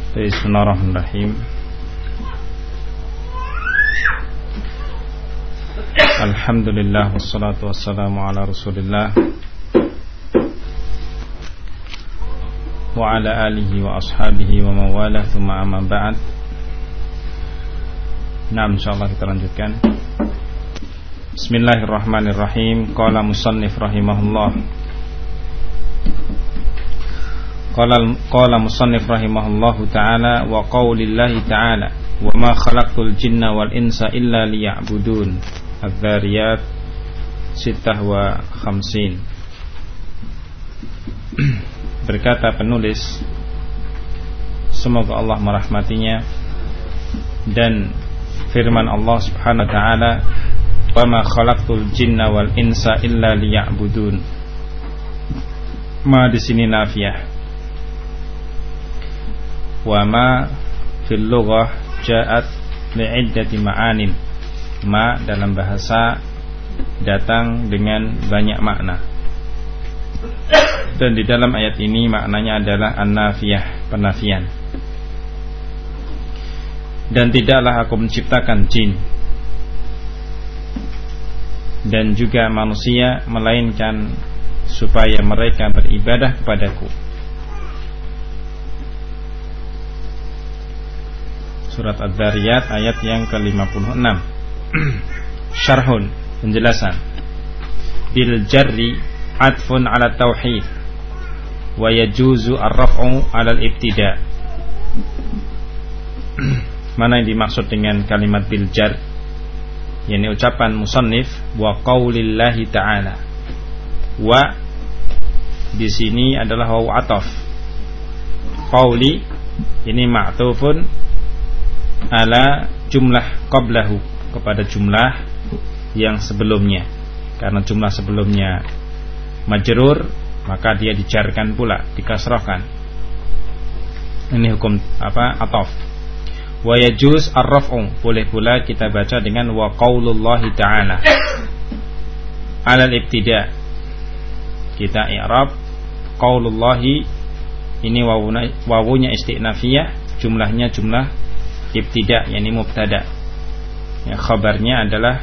Bismillahirrahmanirrahim. Alhamdulillah wassalatu wassalamu ala Rasulillah wa ala alihi wa ashabihi wa mawalah, thumma amma ba'd. Nah, insyaallah kita lanjutkan. Bismillahirrahmanirrahim. Qala musannif rahimahullah. Qala musannif rahimahullahu ta'ala wa qaulillahi ta'ala wa ma khalaqtul jinna wal insa illa liya'budun. Adz-Dzariyat 56. Berkata penulis, semoga Allah merahmatinya, dan firman Allah subhanahu wa ta'ala, wa ma khalaqtul jinna wal insa illa liya'budun. Ma di sini nafiyah. Wa ma fil lughah ja'at li'iddati ma'anin. Ma dalam bahasa datang dengan banyak makna. Dan di dalam ayat ini maknanya adalah an-nafiyah, penafian. Dan tidaklah aku menciptakan jin dan juga manusia melainkan supaya mereka beribadah kepadaku. Surat Adz-Dzariyat ayat yang ke-56. Syarhun, penjelasan. Bil jarri atfun ala tauhid wa yajuzu ar-raf'u ala al-ibtida'. Mana yang dimaksud dengan kalimat bil jar? Yani ucapan musannif wa qaulillahi ta'ala. Wa di sini adalah wawu ataf. Qauli ini ma'tufun ala jumlah qablahu, kepada jumlah yang sebelumnya. Karena jumlah sebelumnya majrur, maka dia dijarkan pula, dikasrahkan. Ini hukum ataf. Wa yajuz ar-raf'u, boleh pula kita baca dengan wa qaulullahi ta'ala alal ibtida'. Kita i'rab qaulullahi, ini wawunya istinafiyah, jumlahnya jumlah ibtida', yakni mubtada'. Ya, khabarnya adalah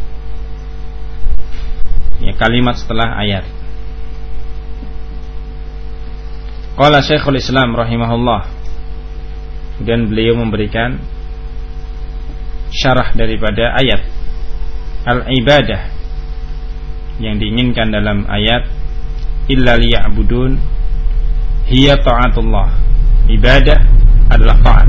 ya, kalimat setelah ayat. Qala Syekhul Islam rahimahullah. Dan beliau memberikan syarah daripada ayat. Al-ibadah yang diinginkan dalam ayat illa liya'budun hiya ta'atullah. Ibadah adalah taat.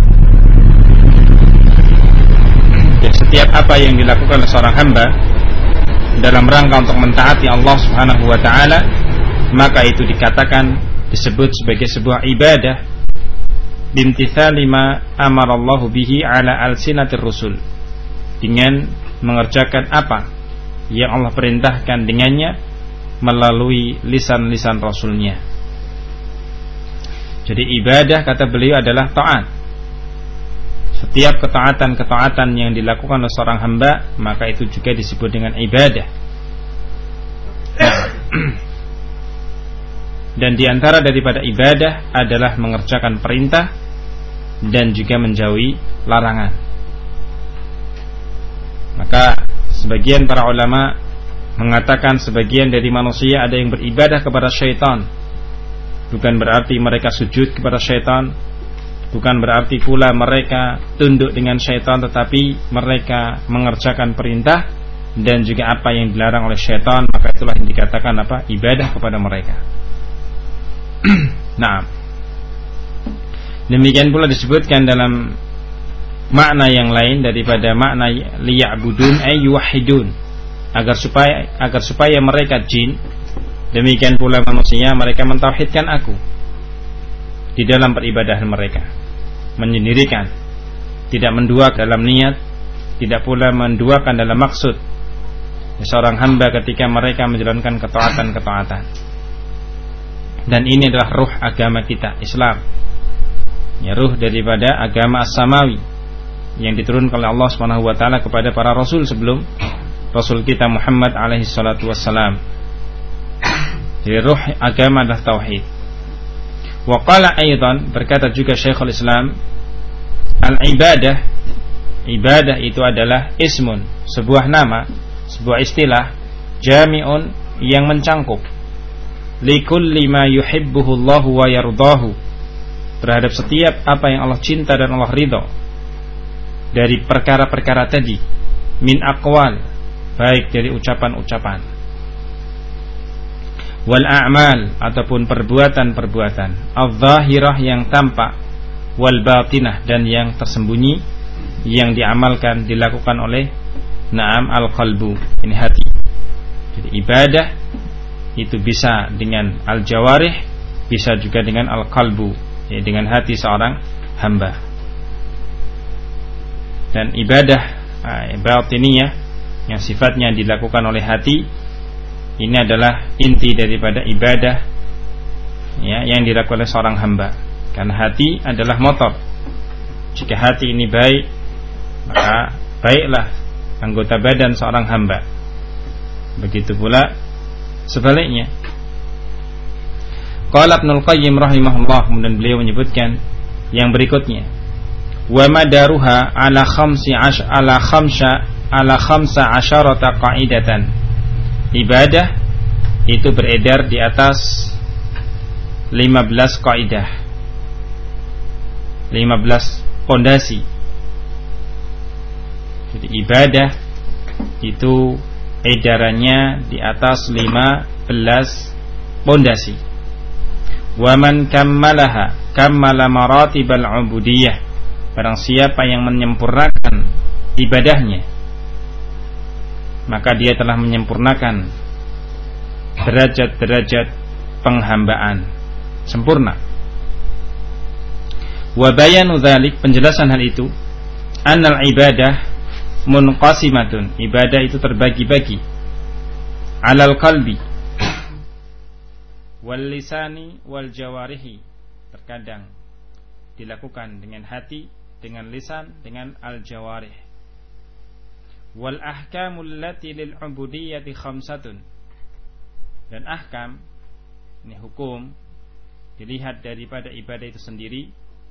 Setiap apa yang dilakukan oleh seorang hamba dalam rangka untuk mentaati Allah subhanahu wa ta'ala, maka itu disebut sebagai sebuah ibadah bimtithali ma amarallahu bihi ala alsinatir rusul, dengan mengerjakan apa yang Allah perintahkan dengannya melalui lisan-lisan rasulnya. Jadi ibadah, kata beliau, adalah taat. Setiap ketaatan-ketaatan yang dilakukan oleh seorang hamba, maka itu juga disebut dengan ibadah. Dan diantara daripada ibadah adalah mengerjakan perintah dan juga menjauhi larangan. Maka sebagian para ulama mengatakan sebagian dari manusia ada yang beribadah kepada syaitan. Bukan berarti mereka sujud kepada syaitan, bukan berarti pula mereka tunduk dengan syaitan, tetapi mereka mengerjakan perintah dan juga apa yang dilarang oleh syaitan, maka itulah yang dikatakan ibadah kepada mereka. Nah, demikian pula disebutkan dalam makna yang lain daripada makna liya'budun ay yuwahhidun, agar supaya mereka jin, demikian pula manusia, mereka mentauhidkan aku di dalam peribadahan mereka, menyendirikan, tidak menduakan dalam niat, tidak pula menduakan dalam maksud seorang hamba ketika mereka menjalankan ketaatan-ketaatan. Dan ini adalah ruh agama kita, Islam. Ya, ruh daripada agama as-samawi yang diturunkan oleh Allah Subhanahu wa taala kepada para rasul sebelum Rasul kita Muhammad alaihi salatu wassalam. Jadi ruh agama adalah tauhid. Wa qala aidan, berkata juga Syekhul Islam, al-ibadah, ibadah itu adalah ismun, sebuah nama, sebuah istilah, jami'un, yang mencangkup, likulli ma yuhibbuhu Allahu wa yardahu, terhadap setiap apa yang Allah cinta dan Allah ridho, dari perkara-perkara tadi, min aqwal, baik dari ucapan-ucapan, wal a'mal, ataupun perbuatan-perbuatan, al-zahirah, yang tampak, wal batinah, dan yang tersembunyi, yang diamalkan, dilakukan oleh na'am al-qalbu, ini hati. Jadi ibadah itu bisa dengan al-jawarih, bisa juga dengan al-qalbu, ya, dengan hati seorang hamba. Dan ibadah batiniyah yang sifatnya dilakukan oleh hati, ini adalah inti daripada ibadah, ya, yang dilakukan oleh seorang hamba. Karena hati adalah motor. Jika hati ini baik, maka baiklah anggota badan seorang hamba. Begitu pula sebaliknya. Qala Ibnul Qayyim rahimahullah, kemudian beliau menyebutkan yang berikutnya, wa madaruha ala khamsa asyarata qa'idatan. Ibadah itu beredar di atas 15 kaidah, 15 pondasi. Jadi ibadah itu edarannya di atas 15 pondasi. Wa man kammala maratibal ubudiyah, barang siapa yang menyempurnakan ibadahnya, maka dia telah menyempurnakan derajat-derajat penghambaan sempurna. Wa bayanu dzalik, penjelasan hal itu, annal ibadah munqasimatun, ibadah itu terbagi-bagi, alal qalbi wal lisani wal jawarihi, terkadang dilakukan dengan hati, dengan lisan, dengan al jawarih. Wal ahkamul lati lil ubudiyyati khamsatun, dan ahkam, ini hukum, dilihat daripada ibadah itu sendiri,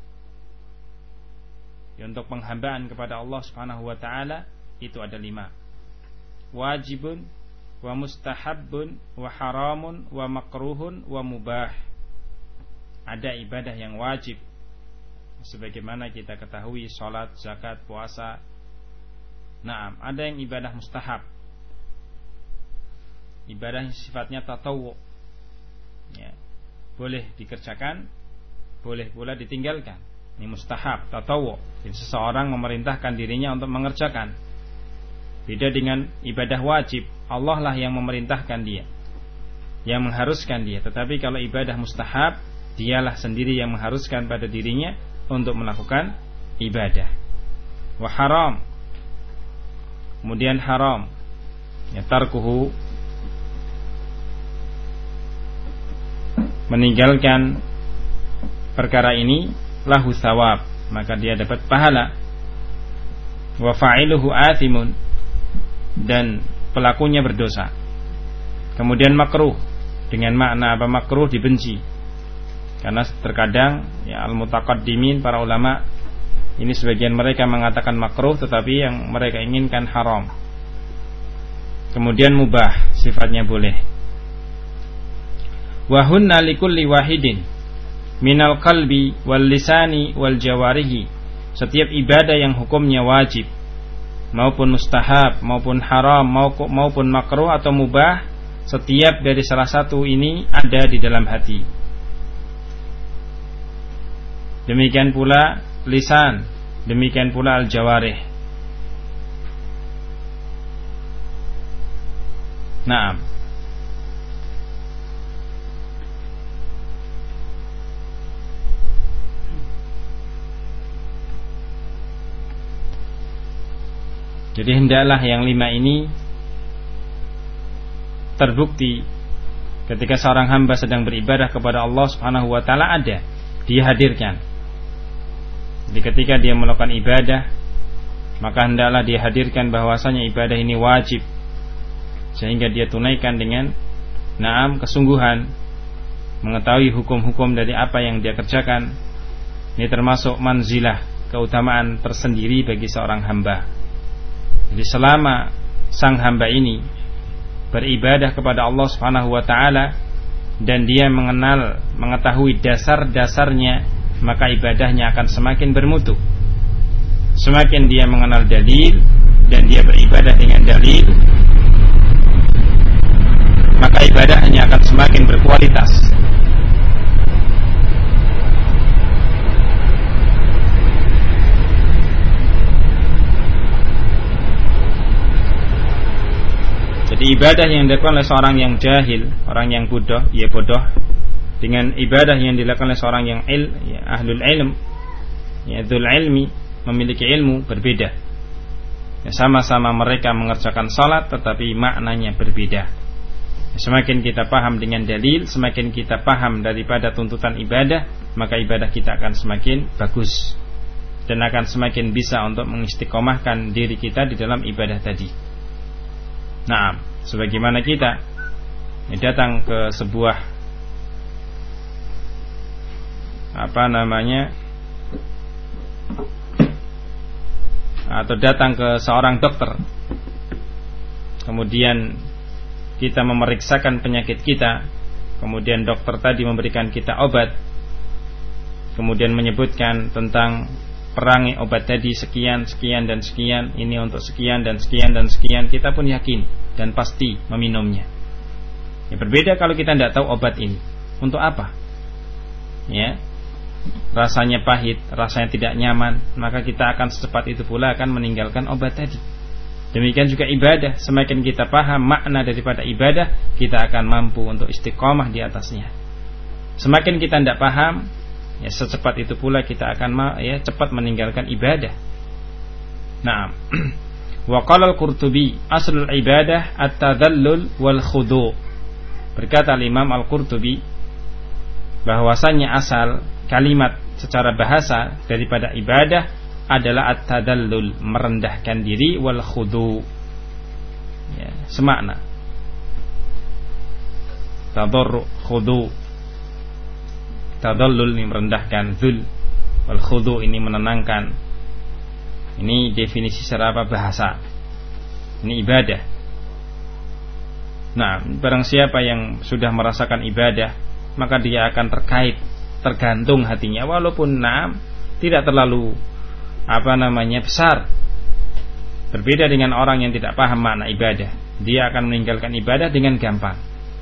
untuk penghambaan kepada Allah Subhanahu wa taala, itu ada 5. Wajibun wa mustahabbun wa haramun wa makruhun wa mubah. Ada ibadah yang wajib, sebagaimana kita ketahui, salat, zakat, puasa. Naam, ada yang ibadah mustahab, ibadah yang sifatnya tatawwu, ya, boleh dikerjakan, boleh pula ditinggalkan. Ini mustahab, tatawwu. Jadi seseorang memerintahkan dirinya untuk mengerjakan. Beda dengan ibadah wajib, Allah lah yang memerintahkan dia, yang mengharuskan dia. Tetapi kalau ibadah mustahab, dialah sendiri yang mengharuskan pada dirinya untuk melakukan ibadah. Wa haram, kemudian haram, ya, tarkuhu, meninggalkan perkara ini, lahu thawab, maka dia dapat pahala. Wa fa'iluhu athimun, dan pelakunya berdosa. Kemudian makruh, dengan makna apa? Makruh, dibenci. Karena terkadang, ya, al-mutaqaddimin, para ulama ini sebagian mereka mengatakan makruh, tetapi yang mereka inginkan haram. Kemudian mubah, sifatnya boleh. Wa hunna likulli wahidin minal qalbi wal lisani wal jawarihi. Setiap ibadah yang hukumnya wajib, maupun mustahab, maupun haram, maupun makruh atau mubah, setiap dari salah satu ini ada di dalam hati. Demikian pula lisan, demikian pula al-jawarih. Naam. Jadi hendaklah yang 5 ini terbukti ketika seorang hamba sedang beribadah kepada Allah Subhanahu wa taala, ada, dia hadirkan. Jadi ketika dia melakukan ibadah, maka hendaklah dia hadirkan bahwasanya ibadah ini wajib, sehingga dia tunaikan dengan naam kesungguhan, mengetahui hukum-hukum dari apa yang dia kerjakan. Ini termasuk manzilah, keutamaan tersendiri bagi seorang hamba. Jadi selama sang hamba ini beribadah kepada Allah Subhanahu wa taala dan dia mengetahui dasar-dasarnya, maka ibadahnya akan semakin bermutu. Semakin dia mengenal dalil dan dia beribadah dengan dalil, maka ibadahnya akan semakin berkualitas. Jadi ibadah yang dilakukan oleh seorang yang jahil, orang yang bodoh, dengan ibadah yang dilakukan oleh seorang yang ahlul ilm, dzul ilmi, memiliki ilmu, berbeda. Ya, sama-sama mereka mengerjakan salat, tetapi maknanya berbeda. Semakin kita paham dengan dalil, semakin kita paham daripada tuntutan ibadah, maka ibadah kita akan semakin bagus dan akan semakin bisa untuk mengistiqomahkan diri kita di dalam ibadah tadi. Nah, sebagaimana kita datang ke sebuah atau datang ke seorang dokter, kemudian kita memeriksakan penyakit kita, kemudian dokter tadi memberikan kita obat, kemudian menyebutkan tentang perangi obat tadi sekian, sekian dan sekian, ini untuk sekian dan sekian dan sekian, kita pun yakin dan pasti meminumnya. Ya, berbeda kalau kita tidak tahu obat ini untuk apa. Ya, rasanya pahit, rasanya tidak nyaman, maka kita akan secepat itu pula akan meninggalkan obat tadi. Demikian juga ibadah, semakin kita paham makna daripada ibadah, kita akan mampu untuk istiqomah di atasnya. Semakin kita tidak paham, ya secepat itu pula kita akan cepat meninggalkan ibadah. Nah, wa qala al-Qurtubi aslul ibadah at-tadhallul wal khudu'. Berkata Imam Al-Qurtubi bahwasanya asal kalimat secara bahasa daripada ibadah adalah at-tadallul, merendahkan diri, wal khudu'. Ya, semakna. Tadarru, khudu'. Tadallul ini merendahkan, dzul, wal khudu' ini menenangkan. Ini definisi secara bahasa. Ini ibadah. Nah, barang siapa yang sudah merasakan ibadah, maka dia akan tergantung hatinya, walaupun tidak terlalu besar. Berbeda dengan orang yang tidak paham makna ibadah, dia akan meninggalkan ibadah dengan gampang.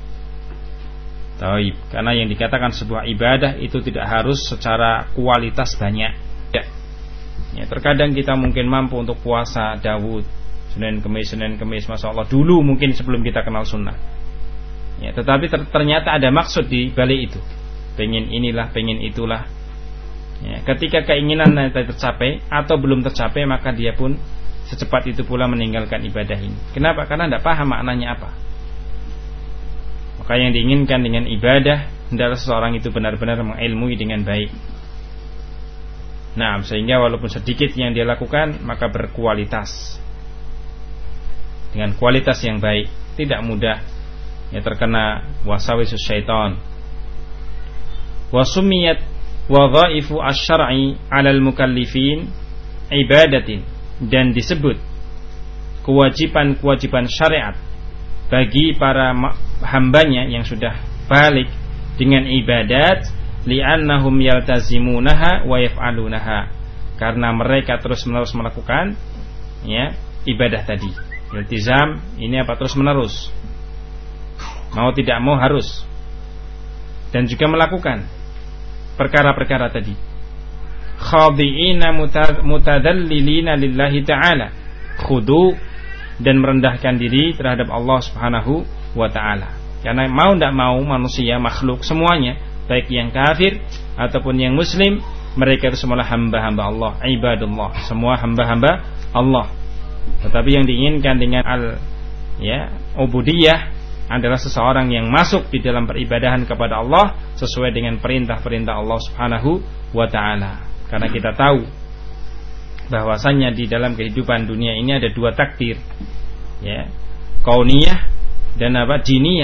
Taib, karena yang dikatakan sebuah ibadah itu tidak harus secara kualitas banyak. Ya, terkadang kita mungkin mampu untuk puasa Daud Senin Kemis, Masya Allah, dulu mungkin sebelum kita kenal sunnah. Ya, tetapi ternyata ada maksud di balik itu. Pengen inilah, pengen itulah. Ya, ketika keinginan tercapai atau belum tercapai, maka dia pun secepat itu pula meninggalkan ibadah ini. Kenapa? Karena tidak paham maknanya apa. Maka yang diinginkan dengan ibadah hendaklah seseorang itu benar-benar mengilmui dengan baik. Nah, sehingga walaupun sedikit yang dia lakukan, maka berkualitas, dengan kualitas yang baik, tidak mudah terkena waswasus syaitan. Wa sumiyat wadhaifu asy-syar'i 'alal mukallifin ibadatin, dan disebut kewajiban-kewajiban syariat bagi para hambanya yang sudah balik dengan ibadat, li'annahum yaltazimunaha wa yaf'alunaha, karena mereka terus-menerus melakukan ibadah tadi. Iltizam ini terus-menerus, mau tidak mau harus, dan juga melakukan perkara-perkara tadi. Khadi'ina mutadallilina lillahi ta'ala, khudu, dan merendahkan diri terhadap Allah Subhanahu wa ta'ala. Karena mau tidak mau manusia, makhluk semuanya, baik yang kafir ataupun yang muslim, mereka itu semua hamba-hamba Allah, ibadullah, semua hamba-hamba Allah. Tetapi yang diinginkan dengan ubudiyah adalah seseorang yang masuk di dalam peribadahan kepada Allah sesuai dengan perintah-perintah Allah Subhanahu wa ta'ala. Karena kita tahu bahwasanya di dalam kehidupan dunia ini ada dua takdir, kauniyah dan jiniyah.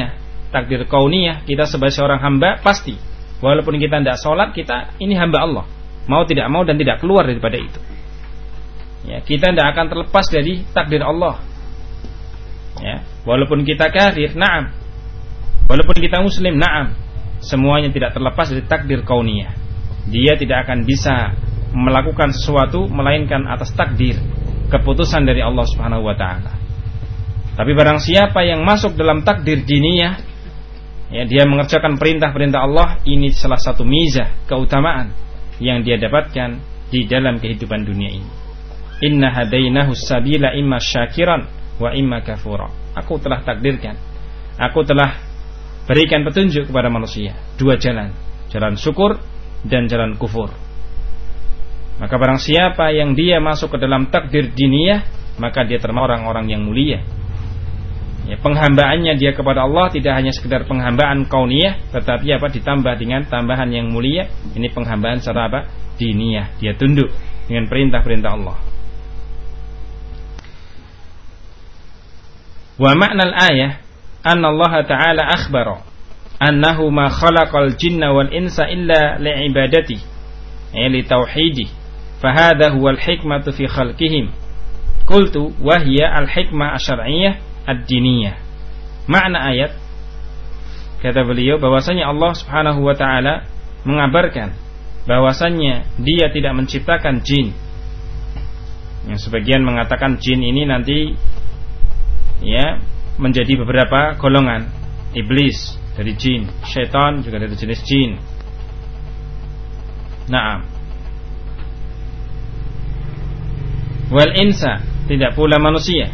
takdir kauniyah, kita sebagai seorang hamba pasti walaupun kita tidak sholat, kita ini hamba Allah, mau tidak mau dan tidak keluar daripada itu. Ya, kita tidak akan terlepas dari takdir Allah. Ya, walaupun kita kafir, na'am. Walaupun kita muslim, na'am. Semuanya tidak terlepas dari takdir kauniyah. Dia tidak akan bisa melakukan sesuatu melainkan atas takdir, keputusan dari Allah Subhanahu wa taala. Tapi barang siapa yang masuk dalam takdir diniyah, ya, dia mengerjakan perintah-perintah Allah, ini salah satu mizah, keutamaan yang dia dapatkan di dalam kehidupan dunia ini. Inna hadainahu sabila imma syakiran wa imma kafura. Aku telah takdirkan, aku telah berikan petunjuk kepada manusia, dua jalan, jalan syukur dan jalan kufur. Maka barang siapa yang dia masuk ke dalam takdir diniyah, maka dia termasuk orang-orang yang mulia. Ya, penghambaannya dia kepada Allah tidak hanya sekedar penghambaan kauniyah, tetapi ditambah dengan tambahan yang mulia. Ini penghambaan secara diniyah. Dia tunduk dengan perintah-perintah Allah. Wa ma'nal ayah anna Allah Ta'ala akhbara annahu ma khalaqal jinna wal insa illa li'ibadati, li tauhidi. Fahada huwal hikmatu fi khalqihim. Qultu wa hiya al hikmah asyar'iyyah ad-diniyah. Makna ayat, kata beliau, bahwasanya Allah Subhanahu wa taala mengabarkan bahwasanya Dia tidak menciptakan jin. Yang sebagian mengatakan jin ini nanti ya menjadi beberapa golongan. Iblis dari jin, syaitan juga dari jenis jin. Naam. Wal insa, tidak pula manusia.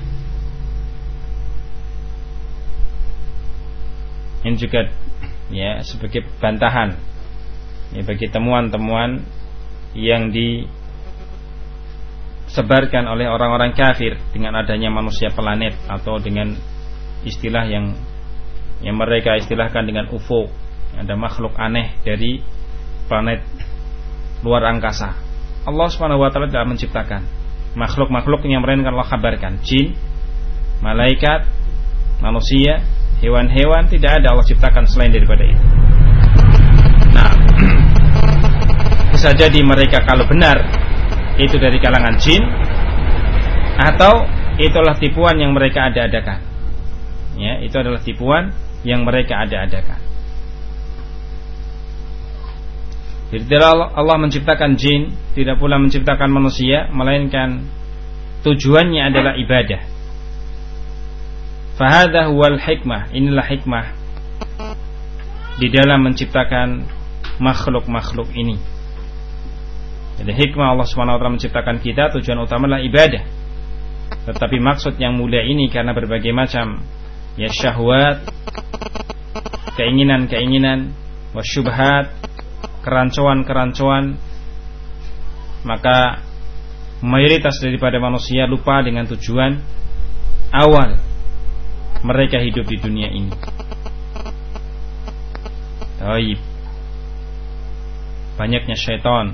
Ini juga ya sebagai bantahan ya, bagi temuan-temuan yang disebarkan oleh orang-orang kafir dengan adanya manusia planet, atau dengan istilah yang mereka istilahkan dengan UFO. Ada makhluk aneh dari planet luar angkasa. Allah Subhanahu wa taala telah menciptakan makhluk-makhluk yang melainkan Allah kabarkan. Jin, malaikat, manusia, hewan-hewan, tidak ada Allah ciptakan selain daripada itu. Nah, bisa jadi mereka kalau benar itu dari kalangan jin, atau itulah tipuan yang mereka ada-adakan. Ya, itu adalah tipuan yang mereka ada-adakan. Jadi tidak Allah menciptakan jin, tidak pula menciptakan manusia, melainkan tujuannya adalah ibadah. Fahadha huwal hikmah, inilah hikmah di dalam menciptakan makhluk-makhluk ini. Jadi hikmah Allah SWT menciptakan kita, tujuan utama adalah ibadah. Tetapi maksud yang mulia ini karena berbagai macam ya syahwat, keinginan-keinginan, wasyubhat, kerancuan-kerancuan, maka mayoritas daripada manusia lupa dengan tujuan awal mereka hidup di dunia ini. Taib. Banyaknya syaitan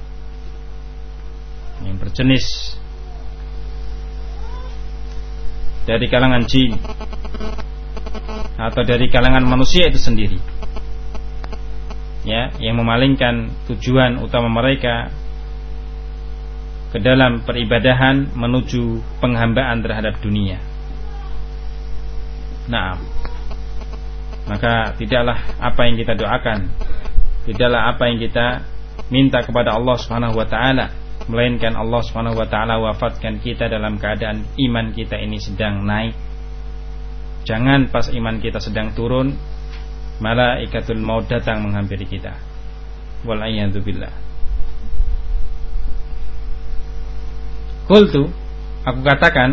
yang berjenis dari kalangan jin atau dari kalangan manusia itu sendiri, ya, yang memalingkan tujuan utama mereka ke dalam peribadahan menuju penghambaan terhadap dunia. Nah, maka tidaklah apa yang kita doakan, tidaklah apa yang kita minta kepada Allah Subhanahu wa taala, melainkan Allah Subhanahu wa taala wafatkan kita dalam keadaan iman kita ini sedang naik. Jangan pas iman kita sedang turun, malaikatul maut datang menghampiri kita. Wal a'yadu billah. Qultu, aku katakan,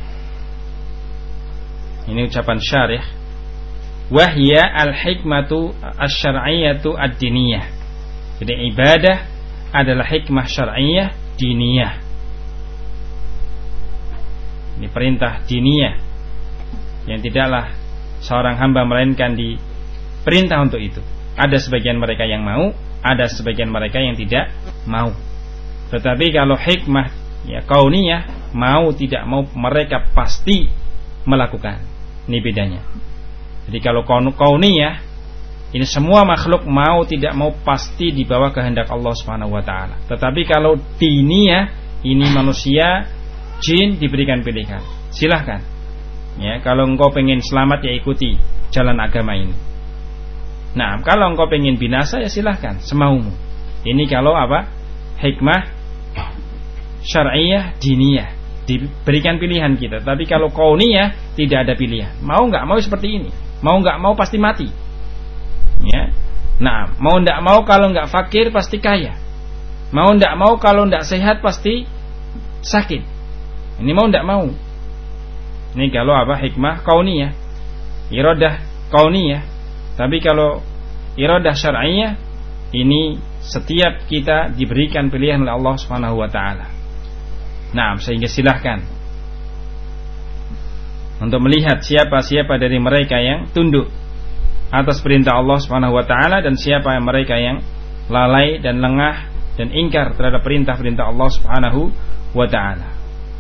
ini ucapan syarih, wahya al-hikmatu asy-syar'iyyatu ad-diniyah. Jadi ibadah adalah hikmah syar'iyyah diniyah. Ini perintah diniyah yang tidaklah seorang hamba melainkan diperintah untuk itu. Ada sebagian mereka yang mau, ada sebagian mereka yang tidak mau. Tetapi kalau hikmah ya kauniyah, mau tidak mau mereka pasti melakukan. Ini bedanya. Jadi kalau kauniyah, ini semua makhluk mau tidak mau pasti di bawah kehendak Allah Subhanahu wa taala. Tetapi kalau diniyah, ini manusia, jin diberikan pilihan. Silahkan. Ya, kalau engkau pengen selamat ya ikuti jalan agama ini. Nah, kalau engkau pengen binasa ya silahkan, semaumu. Ini kalau apa? Hikmah syar'iyah, diniyah, diberikan pilihan kita. Tapi kalau kauniyah tidak ada pilihan. Mau enggak mau seperti ini. Mau enggak mau pasti mati. Ya. Nah, mau enggak mau kalau enggak fakir pasti kaya. Mau enggak mau kalau enggak sehat pasti sakit. Ini mau enggak mau. Ini kalau apa? Hikmah kauniyah, iradah kauniyah. Tapi kalau iradah syar'iyah, ini setiap kita diberikan pilihan oleh Allah Subhanahu wa taala. Nah, sehingga silahkan untuk melihat siapa-siapa dari mereka yang tunduk atas perintah Allah Subhanahu wa taala dan siapa yang mereka yang lalai dan lengah dan ingkar terhadap perintah-perintah Allah Subhanahu wa taala.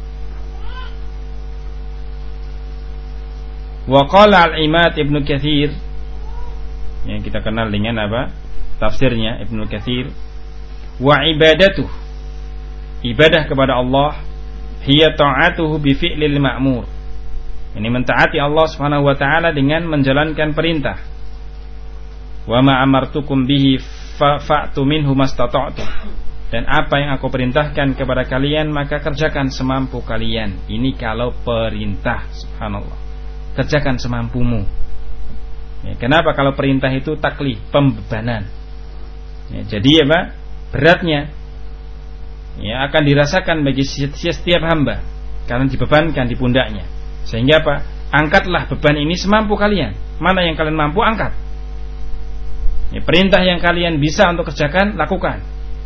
Wa qala al-Imad Ibnu Katsir, yang kita kenal dengan apa? Tafsirnya Ibnu Katsir, wa ibadatuh, ibadah kepada Allah, hiya ta'atuhu bi fi'lil ma'mur. Ini mentaati Allah Subhanahu wa taala dengan menjalankan perintah. Wa ma amartukum bihi fa'tu minhu mastata'tum. Dan apa yang aku perintahkan kepada kalian maka kerjakan semampu kalian. Ini kalau perintah, subhanallah. Kerjakan semampumu. Ya, kenapa? Kalau perintah itu taklif, pembebanan. Ya, jadi apa? Beratnya ya akan dirasakan bagi setiap hamba karena dibebankan di pundaknya. Sehingga apa? Angkatlah beban ini semampu kalian. Mana yang kalian mampu, angkat. Ya, perintah yang kalian bisa untuk kerjakan, lakukan.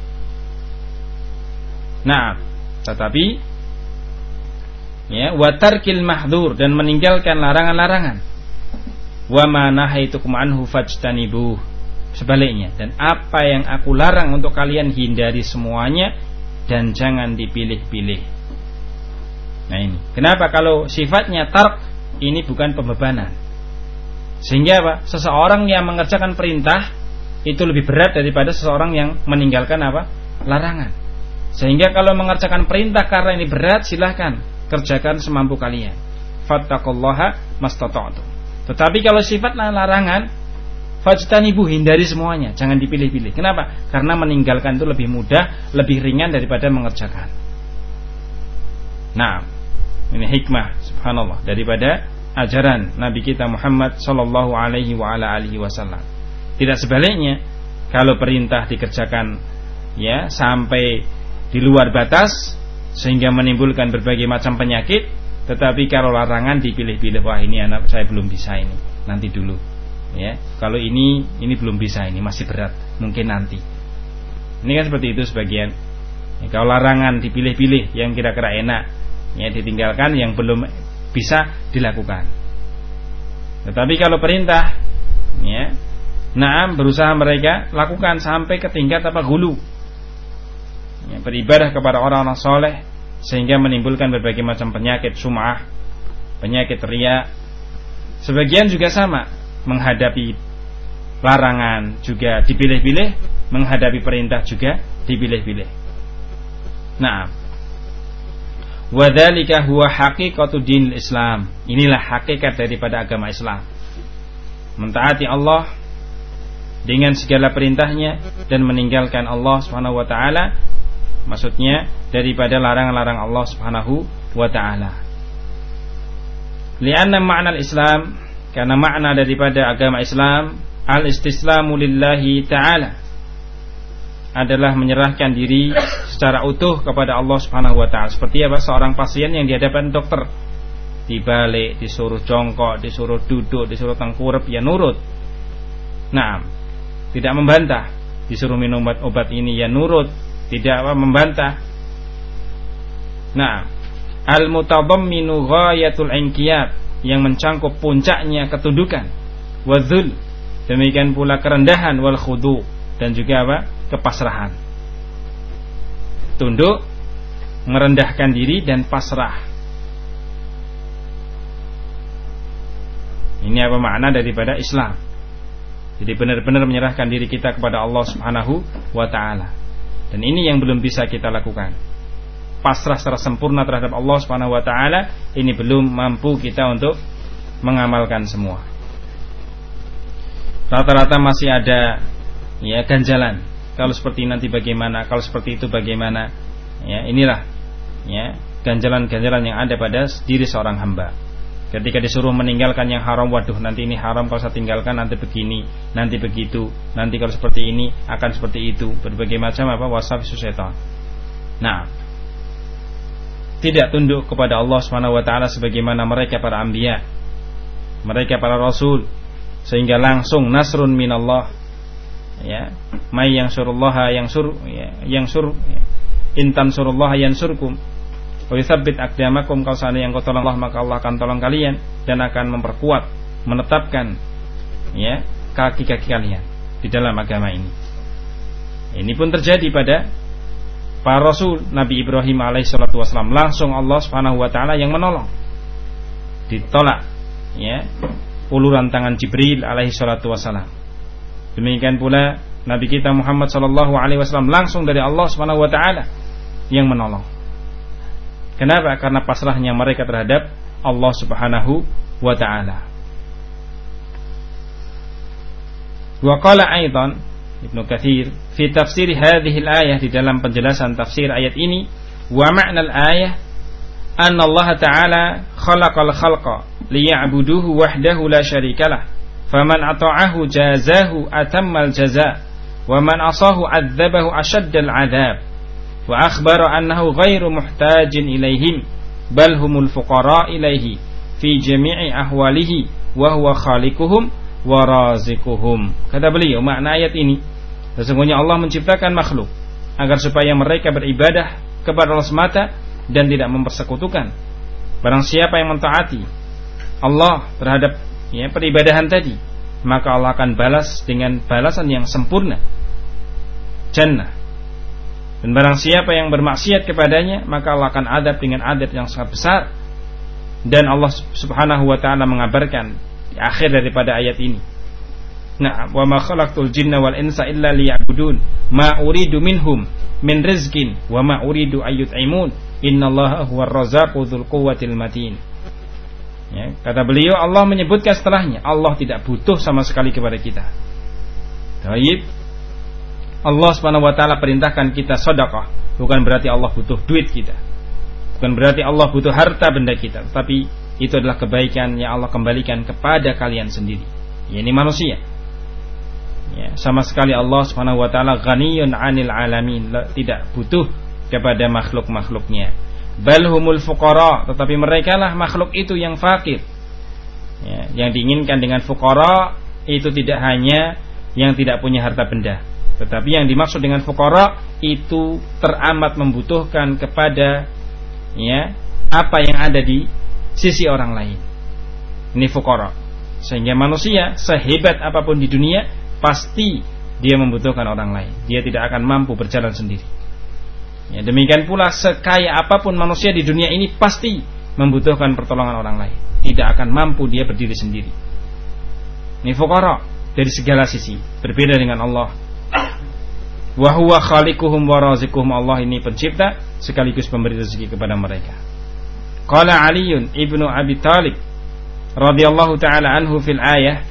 Nah, tetapi ya, wa tarkil mahdzur, dan meninggalkan larangan-larangan. Wa ma nahaitukum anhu fajtanibuh. Sebaliknya, dan apa yang aku larang untuk kalian hindari semuanya dan jangan dipilih-pilih. Nah ini, kenapa kalau sifatnya tark ini bukan pembebanan? Sehingga apa? Seseorang yang mengerjakan perintah itu lebih berat daripada seseorang yang meninggalkan apa? Larangan. Sehingga kalau mengerjakan perintah karena ini berat, silahkan kerjakan semampu kalian. Fattaqullaha mastata'tum. Tetapi kalau sifat larangan, fajtanibu, hindari semuanya, jangan dipilih-pilih. Kenapa? Karena meninggalkan itu lebih mudah, lebih ringan daripada mengerjakan. Nah, ini hikmah subhanallah daripada ajaran Nabi kita Muhammad sallallahu alaihi wa ala alihi wasallam. Tidak sebaliknya, kalau perintah dikerjakan ya sampai di luar batas sehingga menimbulkan berbagai macam penyakit, tetapi kalau larangan dipilih-pilih, wah ini anak saya belum bisa, ini nanti dulu ya, kalau ini belum bisa, ini masih berat, mungkin nanti. Ini kan seperti itu sebagian ya, kalau larangan dipilih-pilih, yang kira-kira enak ya ditinggalkan, yang belum bisa dilakukan. Tetapi kalau perintah ya, naam, berusaha mereka lakukan sampai ke tingkat apa? Hulu ya, beribadah kepada orang-orang soleh sehingga menimbulkan berbagai macam penyakit sum'ah, penyakit riya. Sebagian juga sama, menghadapi larangan juga dipilih-pilih, menghadapi perintah juga dipilih-pilih. Nah, wadzalika huwa haqiqatu dinil Islam. Inilah hakikat daripada agama Islam. Mentaati Allah dengan segala perintahnya dan meninggalkan Allah Subhanahu wa taala, maksudnya daripada larangan-larangan Allah Subhanahu wa taala. Lianna ma'na al-Islam, karena makna daripada agama Islam, al-istislamu lillahi ta'ala, adalah menyerahkan diri secara utuh kepada Allah Subhanahu wa taala. Seperti apa? Seorang pasien yang di hadapan dokter, dibalik, disuruh jongkok, disuruh duduk, disuruh tengkurap, ya nurut. Nah, tidak membantah. Disuruh minum obat ini ya nurut, tidak membantah. Nah, al-mutadamminu ghayatul inqiyad, yang mencangkup puncaknya ketundukan, wadzul, demikian pula kerendahan, wal khudu, dan juga apa? Kepasrahan. Tunduk, merendahkan diri, dan pasrah. Ini apa makna daripada Islam? Jadi benar-benar menyerahkan diri kita kepada Allah Subhanahu wa ta'ala. Dan ini yang belum bisa kita lakukan. Pasrah secara sempurna terhadap Allah Subhanahu wa ta'ala, ini belum mampu kita untuk mengamalkan semua. Rata-rata masih ada ya ganjalan. Kalau seperti nanti bagaimana, kalau seperti itu bagaimana. Ya, inilah ya ganjalan-ganjalan yang ada pada diri seorang hamba. Ketika disuruh meninggalkan yang haram, waduh nanti ini haram kalau saya tinggalkan nanti begini, nanti begitu, nanti kalau seperti ini akan seperti itu, berbagai macam waswasu syaitan. Nah, tidak tunduk kepada Allah Subhanahu wa taala sebagaimana mereka para anbiya, mereka para rasul, sehingga langsung nasrun minallah. Ya, may yansurullaha yansur intan surullaha yansurkum. Wa yutsabbit aqdamakum, kalau seandainya engkau tolong Allah maka Allah akan tolong kalian dan akan memperkuat, menetapkan ya kaki-kaki kalian di dalam agama ini. Ini pun terjadi pada para rasul. Nabi Ibrahim alaihissalatu wassalam langsung Allah Subhanahu wa taala yang menolong. Ditolak ya uluran tangan Jibril alaihissalatu wassalam. Demikian pula Nabi kita Muhammad sallallahu alaihi wasallam langsung dari Allah Subhanahu wa taala yang menolong. Kenapa? Karena pasrahnya mereka terhadap Allah Subhanahu wa ta'ala. Wa qala aidan Ibnu Katsir fi tafsir hadhihi al-ayah, di dalam penjelasan tafsir ayat ini, wa ma'na al-ayah anna Allah ta'ala khalaqal khalqa liya'buduhu wahdahu la syarikalah, faman ata'ahu jazahu atammal jazaa wa man asahu 'adzabahu ashaddal 'adzab. Wa akhbara annahu ghairu muhtajin ilaihim bal humul fuqara ilaihi fi jami'i ahwalihi wa huwa khaliquhum wa razikuhum. Kata beliau, makna ayat ini, sesungguhnya Allah menciptakan makhluk agar supaya mereka beribadah kepada Allah semata dan tidak mempersekutukan. Barang siapa yang mentaati Allah terhadap ya peribadahan tadi, maka Allah akan balas dengan balasan yang sempurna, jannah. Dan barang siapa yang bermaksiat kepadanya, maka Allah akan adab dengan adab yang sangat besar. Dan Allah Subhanahu wa ta'ala mengabarkan di akhir daripada ayat ini, nah, wa ma khalaqtul jinna wal insa illa liya'budun ma uridu minhum min rizqin wa ma uridu ayyut'imun innallaha huwar razzaqu dzul quwwatil matin. Ya, kata beliau, Allah menyebutkan setelahnya, Allah tidak butuh sama sekali kepada kita. Baik, Allah Subhanahu wa ta'ala perintahkan kita sedekah, bukan berarti Allah butuh duit kita, bukan berarti Allah butuh harta benda kita, tapi itu adalah kebaikan yang Allah kembalikan kepada kalian sendiri. Ya, ini manusia. Ya, sama sekali Allah Subhanahu wa ta'ala ghaniyun 'anil alamin, tidak butuh kepada makhluk-makhluknya. Bal humul fuqara, tetapi mereka lah makhluk itu yang fakir. Ya, yang diinginkan dengan fuqara itu tidak hanya yang tidak punya harta benda, tetapi yang dimaksud dengan fuqara itu teramat membutuhkan kepada ya apa yang ada di sisi orang lain. Ini fuqara. Sehingga manusia sehebat apapun di dunia pasti dia membutuhkan orang lain. Dia tidak akan mampu berjalan sendiri. Ya, demikian pula sekaya apapun manusia di dunia ini pasti membutuhkan pertolongan orang lain. Tidak akan mampu dia berdiri sendiri. Ini fuqara dari segala sisi, berbeda dengan Allah. Wa huwa khaliquhum wa razikuhum, Allah ini pencipta sekaligus pemberi rezeki kepada mereka. Qala Aliun ibnu Abi Thalib radhiyallahu taala anhu fil ayah,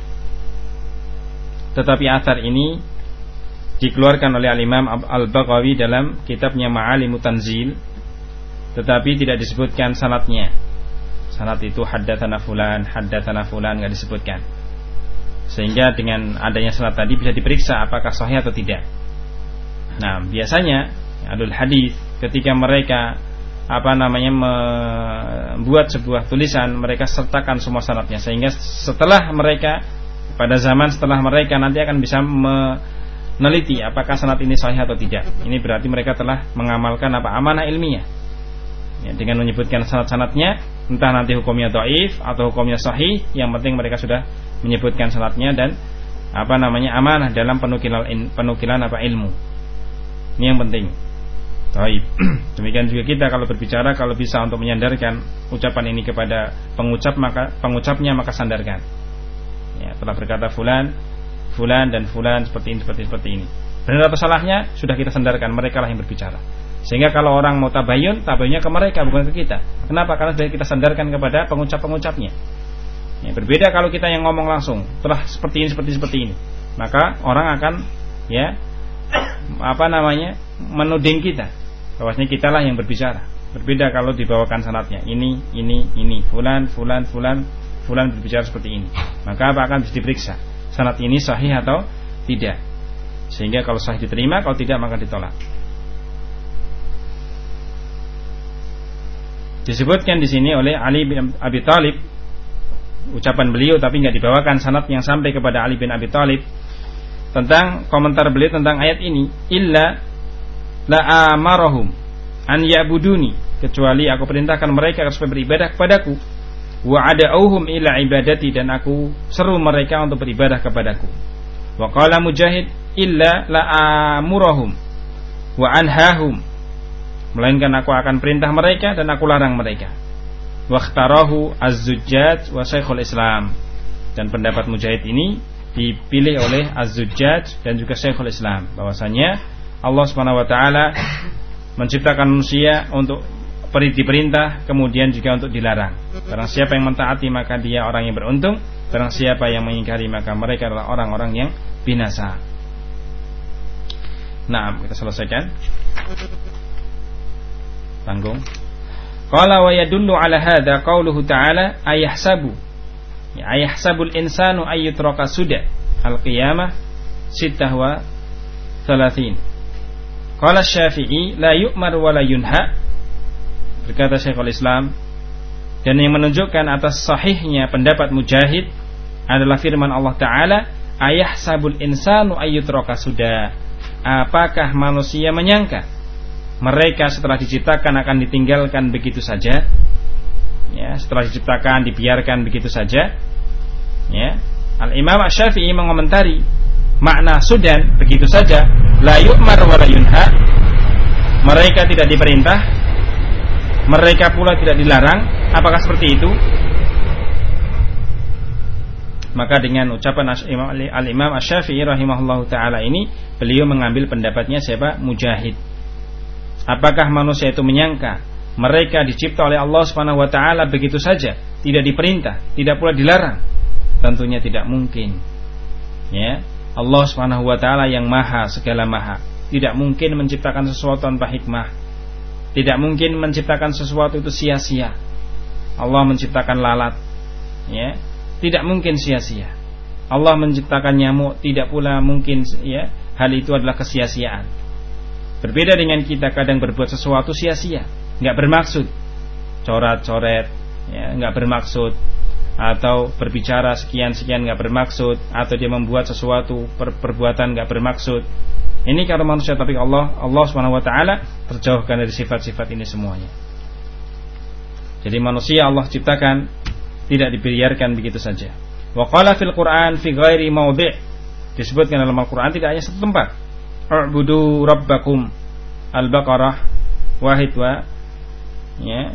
tetapi athar ini dikeluarkan oleh Al-Imam Al-Baghawi dalam kitabnya Ma'alimut Tanzil, tetapi tidak disebutkan sanadnya. Sanad itu haddatsana fulan enggak disebutkan. Sehingga dengan adanya sanad tadi bisa diperiksa apakah sahih atau tidak. Nah, biasanya ahlul hadis ketika mereka membuat sebuah tulisan, mereka sertakan semua sanadnya, sehingga setelah mereka pada zaman setelah mereka nanti akan bisa meneliti apakah sanad ini sahih atau tidak. Ini berarti mereka telah mengamalkan amanah ilmiah. Ya, dengan menyebutkan sanad-sanadnya, entah nanti hukumnya dhaif atau hukumnya sahih, yang penting mereka sudah menyebutkan sanadnya dan amanah dalam penukilan ilmu. Ini yang penting. Baik. Demikian juga kita kalau berbicara, kalau bisa untuk menyandarkan ucapan ini kepada pengusapnya maka sandarkan. telah berkata fulan dan fulan seperti ini. Benar atau salahnya sudah kita sandarkan, mereka lah yang berbicara. Sehingga kalau orang mau tabayun, tabayunnya ke mereka bukan ke kita. Kenapa? Karena sudah kita sandarkan kepada pengucap-pengucapnya. Ya, berbeda kalau kita yang ngomong langsung, telah seperti ini. Maka orang akan menuding kita bahwasanya kitalah yang berbicara. Berbeda kalau dibawakan sanadnya. Ini fulan berbicara seperti ini. Maka akan diperiksa sanad ini sahih atau tidak. Sehingga kalau sahih diterima, kalau tidak maka ditolak. Disebutkan di sini oleh Ali bin Abi Thalib, ucapan beliau tapi enggak dibawakan sanad yang sampai kepada Ali bin Abi Thalib, tentang komentar beliau tentang ayat ini, illa la amarahum an ya'buduni, kecuali aku perintahkan mereka agar supaya beribadah kepadaku, wa ada'uhum ila ibadati, dan aku seru mereka untuk beribadah kepadaku. Wa qala Mujahid, illa la amurahum wa anhahum, melainkan aku akan perintah mereka dan aku larang mereka. Wa ikhtarahu Az-Zujjaj wa Syekhul Islam, dan pendapat Mujahid ini dipilih oleh Az-Zujjaj dan juga Syekhul Islam, bahwasanya Allah Subhanahu wa taala menciptakan manusia untuk diperintah, kemudian juga untuk dilarang. Barang siapa yang mentaati maka dia orang yang beruntung, barang siapa yang mengingkari maka mereka adalah orang-orang yang binasa. Nah, kita selesaikan. Tanggung. Qala wa yadullu ala hadza qauluhu ta'ala ayahsabul insanu ayyutraka suda. Al-Qiyamah 36. Qala Syafi'i la yu'mar wa la yunha. Berkata Syekhul Islam, dan yang menunjukkan atas sahihnya pendapat Mujahid adalah firman Allah Ta'ala, ayahsabul insanu ayyutraka suda. Apakah manusia menyangka mereka setelah diciptakan akan ditinggalkan begitu saja? Ya, setelah diciptakan dibiarkan begitu saja. Ya. Al-Imam Asy-Syafi'i mengomentari makna sudan begitu saja, la yu'mar wa la yunha, mereka tidak diperintah, mereka pula tidak dilarang. Apakah seperti itu? Maka dengan ucapan Al-Imam Asy-Syafi'i rahimahullahu ta'ala ini, beliau mengambil pendapatnya siapa? Mujahid. Apakah manusia itu menyangka mereka dicipta oleh Allah Subhanahu wa ta'ala begitu saja, tidak diperintah, tidak pula dilarang? Tentunya tidak mungkin. Ya, Allah Subhanahu wa ta'ala yang maha, segala maha, tidak mungkin menciptakan sesuatu tanpa hikmah. Tidak mungkin menciptakan sesuatu itu sia-sia. Allah menciptakan lalat, ya, tidak mungkin sia-sia. Allah menciptakan nyamuk, tidak pula mungkin ya hal itu adalah kesia-siaan. Berbeda dengan kita kadang berbuat sesuatu sia-sia, enggak bermaksud, coret-coret, ya, enggak bermaksud, atau berbicara sekian-sekian enggak bermaksud, atau dia membuat sesuatu perbuatan enggak bermaksud. Ini kalau manusia, tapi Allah Subhanahu wa taala terjauhkan dari sifat-sifat ini semuanya. Jadi manusia Allah ciptakan tidak dibiarkan begitu saja. Wa qala fil Qur'an fi ghairi mawdi', disebutkan dalam Al-Qur'an tidak hanya satu tempat. U'budu rabbakum, Al-Baqarah wahid wa ya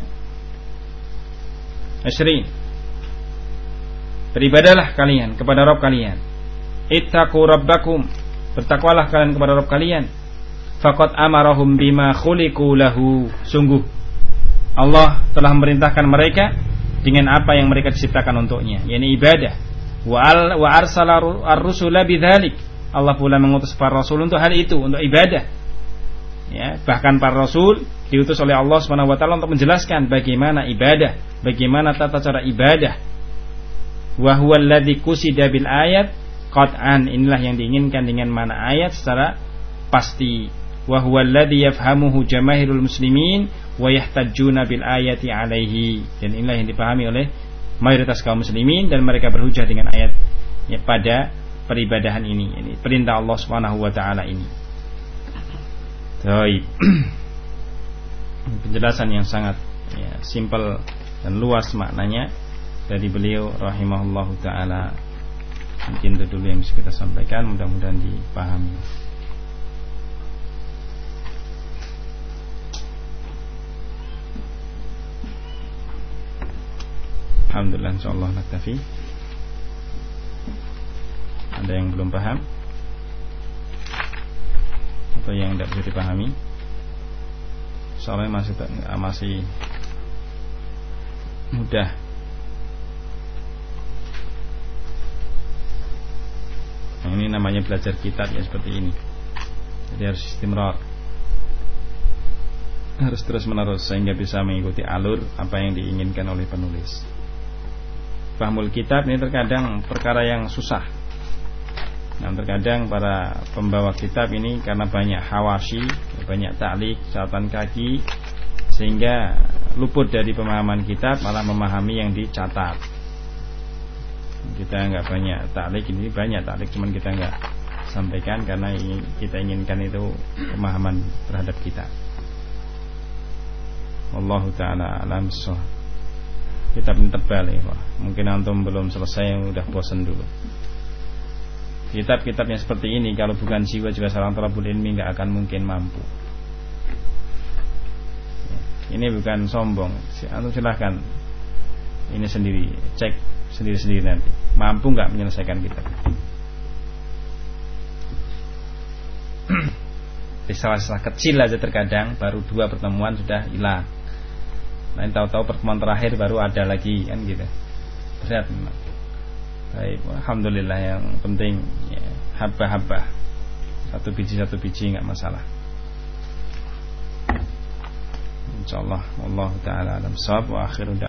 20. Beribadahlah kalian kepada Rabb kalian. Ittaqu rabbakum, bertakwalah kalian kepada Rabb kalian. Faqad amarahum bima khuliqu lahu, sungguh Allah telah memerintahkan mereka dengan apa yang mereka diciptakan untuknya, yakni ibadah. Wa arsala ar-rusula bidzalik, Allah pula mengutus para rasul untuk hal itu, untuk ibadah. Ya, bahkan para rasul diutus oleh Allah Subhanahu wa taala untuk menjelaskan bagaimana ibadah, bagaimana tata cara ibadah. Wa huwa alladzi qusida bil ayat qat'an, inilah yang diinginkan dengan mana ayat secara pasti. Wa huwa alladzi yafhamuhu jamaahirul muslimin wa yahtajjuna bil ayati alaihi, dan inilah yang dipahami oleh mayoritas kaum muslimin dan mereka berhujjah dengan ayat ya, pada peribadahan ini perintah Allah Subhanahu wa taala ini. Baik. Penjelasan yang sangat ya, simpel dan luas maknanya dari beliau rahimahullahu taala. Mungkin itu dulu yang bisa kita sampaikan, mudah-mudahan dipahami. Alhamdulillah, insyaallah naktafi. Ada yang belum paham atau yang tidak bisa dipahami? Soalnya masih mudah. Nah, ini namanya belajar kitab ya, seperti ini. Jadi harus istimrar, harus terus menerus sehingga bisa mengikuti alur apa yang diinginkan oleh penulis. Fahmul kitab ini terkadang perkara yang susah. Nah, terkadang para pembawa kitab ini karena banyak hawashi, banyak ta'liq, catatan kaki, sehingga luput dari pemahaman kitab, malah memahami yang dicatat. Kita nggak banyak ta'liq, ini banyak ta'liq, cuman kita nggak sampaikan karena kita inginkan itu pemahaman terhadap kitab. Wallahu ta'ala alam shawab. Kitab ini tebal ya, Pak. Mungkin antum belum selesai, udah bosan dulu. Kitab-kitab yang seperti ini kalau bukan jiwa-jiwa seorang thalabul ilmi nggak akan mungkin mampu. Ini bukan sombong. Antum silahkan ini sendiri, cek sendiri-sendiri nanti. Mampu nggak menyelesaikan kitab? Di salah-salah kecil aja terkadang baru 2 pertemuan sudah hilang. Lain tahu-tahu pertemuan terakhir baru ada lagi, kan gitu. Berat memang. Baik, alhamdulillah, yang penting ya, habah-habah, satu biji nggak masalah. Insyaallah, wallahu taala alam shawab wa akhiru